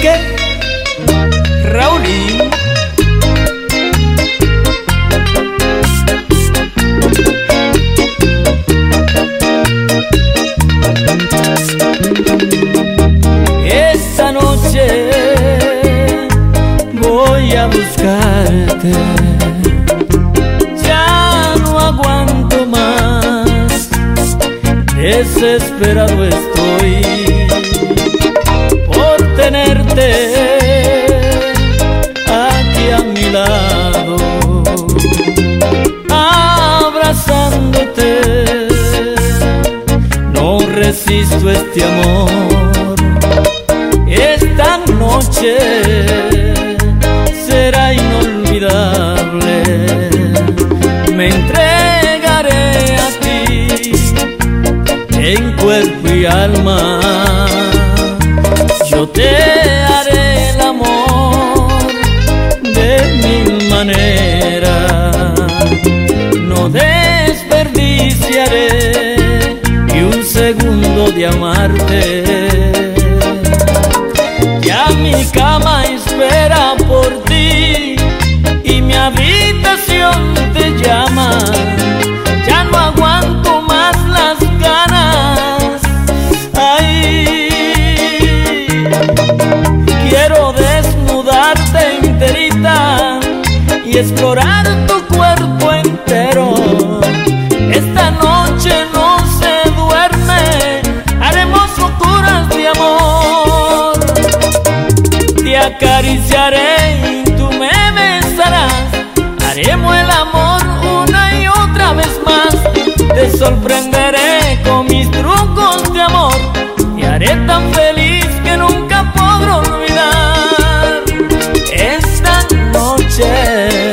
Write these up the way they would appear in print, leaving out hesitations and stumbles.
cacique Raulín. Esta noche voy a buscarte, ya no aguanto más, desesperado estoy por tenerte aquí a mi lado, abrazándote. No resisto este amor, esta noche será inolvidable. Me entregaré a ti en cuerpo y alma. Yo te haré el amor de mil maneras. No desperdiciaré ni un segundo de amarte. Ya mi cama espera por ti y mi habitación te llama. Ya no aguanto más las ganas. Ay, quiero desnudarte enterita y explorar tu cuerpo entero. Esta noche no se duerme, haremos locuras de amor. Te acariciaré y tú me besarás, haremos el amor una y otra vez más. Te sorprenderé con mis trucos de amor y haré tan feliz que nunca podré olvidar esta noche.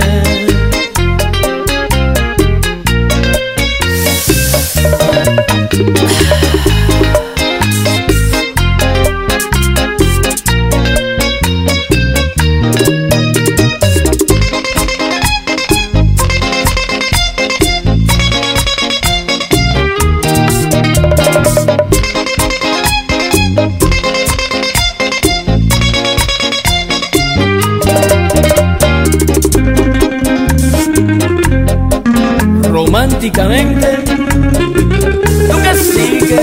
Románticamente, tu cacique.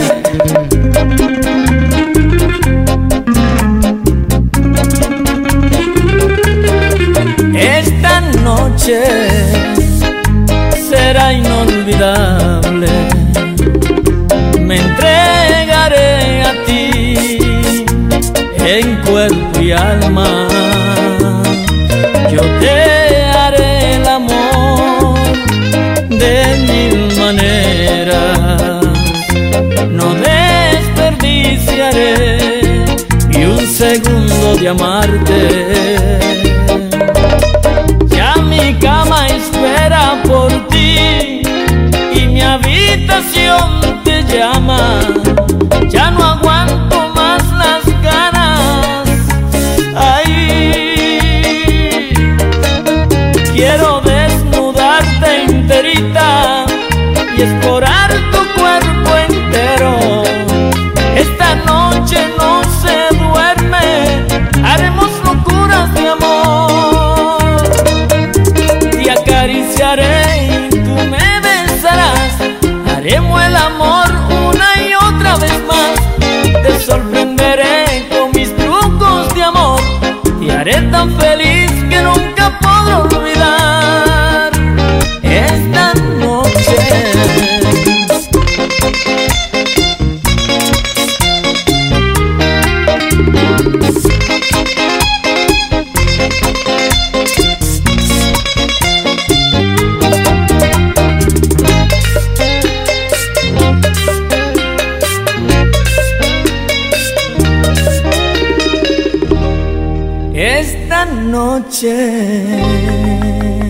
Esta noche será inolvidable. Me entregaré a ti en cuerpo y alma. Yo te haré el amor de mil maneras. No desperdiciaré ni un segundo de amarte. Ya mi cama espera por ti y mi habitación te llama. Ya no aguanto más las ganas. Ay, quiero desnudarte enterita y explorar tu cuerpo entero. Esta noche no se duerme, haremos locuras de amor. Te acariciaré y tú me besarás, haremos el amor una y otra vez más. Te sorprenderé con mis trucos de amor y haré tan feliz que nunca podré olvidar esta noche. Esta noche